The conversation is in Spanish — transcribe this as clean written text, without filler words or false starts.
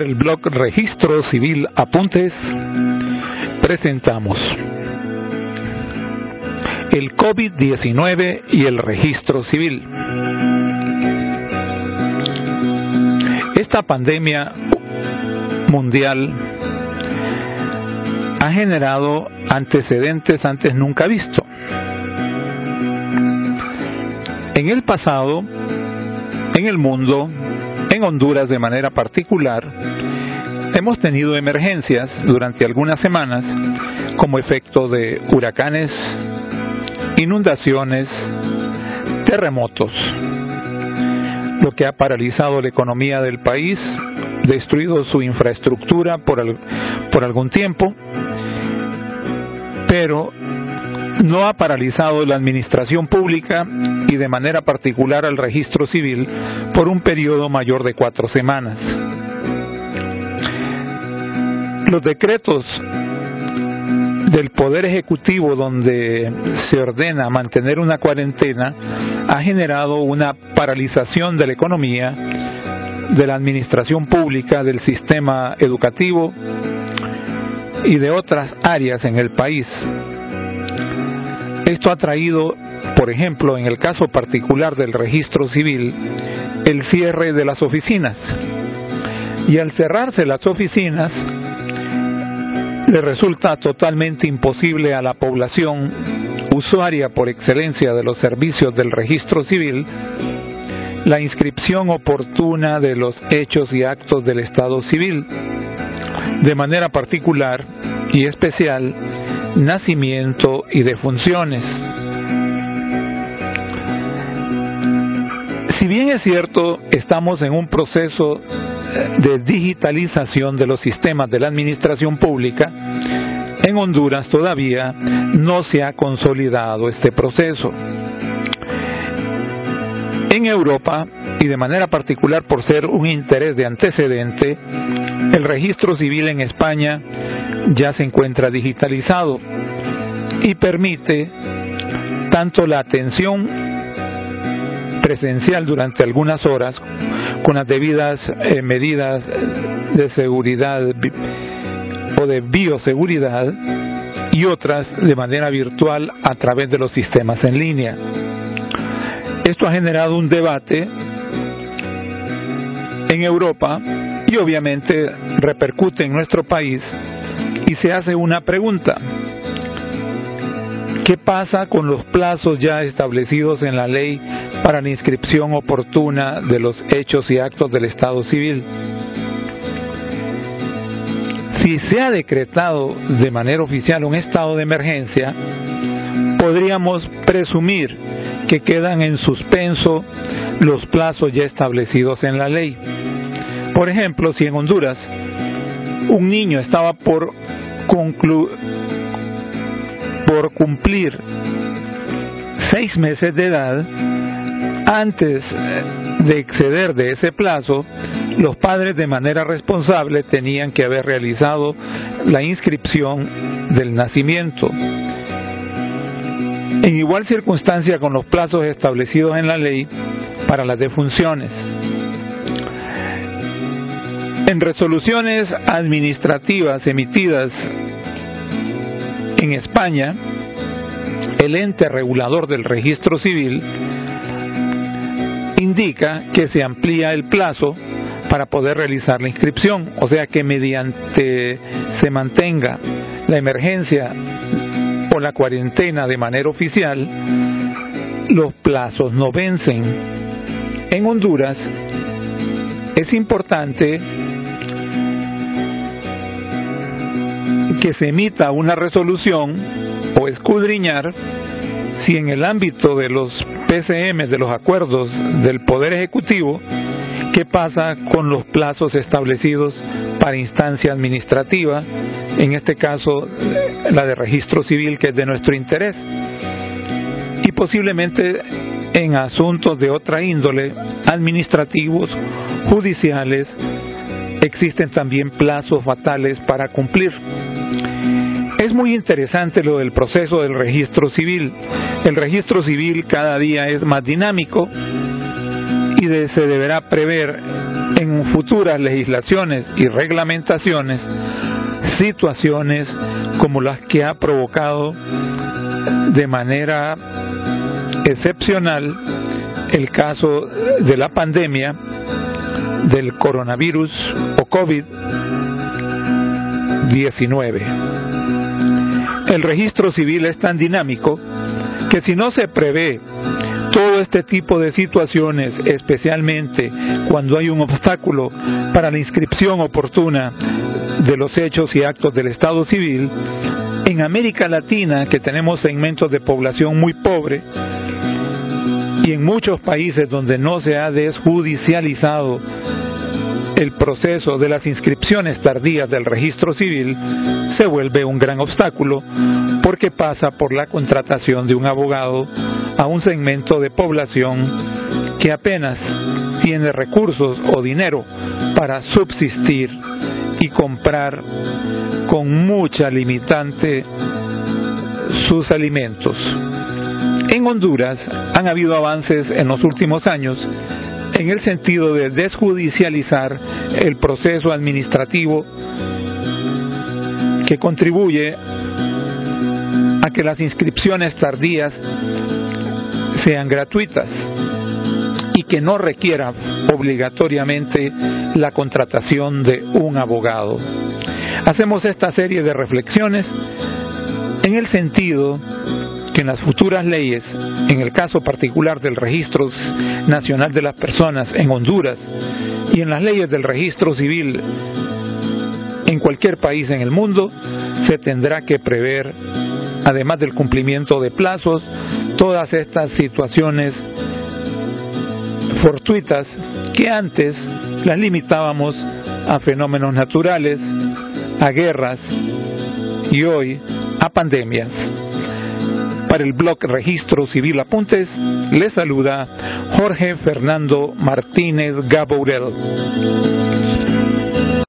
Para el blog Registro Civil Apuntes, presentamos el COVID-19 y el registro civil. Esta pandemia mundial ha generado antecedentes antes nunca vistos. En el pasado, en el mundo, en Honduras de manera particular, hemos tenido emergencias durante algunas semanas como efecto de huracanes, inundaciones, terremotos, lo que ha paralizado la economía del país, destruido su infraestructura por algún tiempo, pero no ha paralizado la administración pública y de manera particular al registro civil por un periodo mayor de 4 semanas. Los decretos del Poder Ejecutivo donde se ordena mantener una cuarentena ha generado una paralización de la economía, de la administración pública, del sistema educativo y de otras áreas en el país. Esto ha traído, por ejemplo, en el caso particular del registro civil, el cierre de las oficinas. Y al cerrarse las oficinas, le resulta totalmente imposible a la población usuaria por excelencia de los servicios del registro civil la inscripción oportuna de los hechos y actos del Estado civil, de manera particular y especial, nacimiento y defunciones. Si bien es cierto, estamos en un proceso de digitalización de los sistemas de la administración pública, en Honduras todavía no se ha consolidado este proceso. En Europa, y de manera particular por ser un interés de antecedente, el registro civil en España ya se encuentra digitalizado y permite tanto la atención presencial durante algunas horas con las debidas medidas de seguridad o de bioseguridad y otras de manera virtual a través de los sistemas en línea. Esto ha generado un debate en Europa y obviamente repercute en nuestro país y se hace una pregunta: ¿qué pasa con los plazos ya establecidos en la ley para la inscripción oportuna de los hechos y actos del Estado civil? Si se ha decretado de manera oficial un estado de emergencia, podríamos presumir que quedan en suspenso los plazos ya establecidos en la ley. Por ejemplo, si en Honduras un niño estaba por cumplir 6 meses de edad, antes de exceder de ese plazo, los padres de manera responsable tenían que haber realizado la inscripción del nacimiento. En igual circunstancia con los plazos establecidos en la ley para las defunciones. En resoluciones administrativas emitidas en España, el ente regulador del registro civil indica que se amplía el plazo para poder realizar la inscripción, o sea que mediante se mantenga la emergencia o la cuarentena de manera oficial, los plazos no vencen. En Honduras es importante que se emita una resolución o escudriñar si en el ámbito de los PCM, de los acuerdos del Poder Ejecutivo, qué pasa con los plazos establecidos para instancia administrativa, en este caso la de registro civil, que es de nuestro interés, y posiblemente en asuntos de otra índole, administrativos, judiciales, existen también plazos fatales para cumplir. Es muy interesante lo del proceso del registro civil. El registro civil cada día es más dinámico y se deberá prever en futuras legislaciones y reglamentaciones situaciones como las que ha provocado de manera excepcional el caso de la pandemia del coronavirus o COVID-19. El registro civil es tan dinámico que si no se prevé todo este tipo de situaciones, especialmente cuando hay un obstáculo para la inscripción oportuna de los hechos y actos del Estado civil, en América Latina, que tenemos segmentos de población muy pobre, y en muchos países donde no se ha desjudicializado el proceso de las inscripciones tardías del registro civil, se vuelve un gran obstáculo porque pasa por la contratación de un abogado a un segmento de población que apenas tiene recursos o dinero para subsistir y comprar con mucha limitante sus alimentos. En Honduras han habido avances en los últimos años en el sentido de desjudicializar el proceso administrativo que contribuye a que las inscripciones tardías sean gratuitas y que no requiera obligatoriamente la contratación de un abogado. Hacemos esta serie de reflexiones en el sentido que en las futuras leyes, en el caso particular del Registro Nacional de las Personas en Honduras y en las leyes del registro civil en cualquier país en el mundo, se tendrá que prever, además del cumplimiento de plazos, todas estas situaciones fortuitas que antes las limitábamos a fenómenos naturales, a guerras y hoy a pandemias. Para el blog Registro Civil Apuntes, les saluda Jorge Fernando Martínez Gabourel.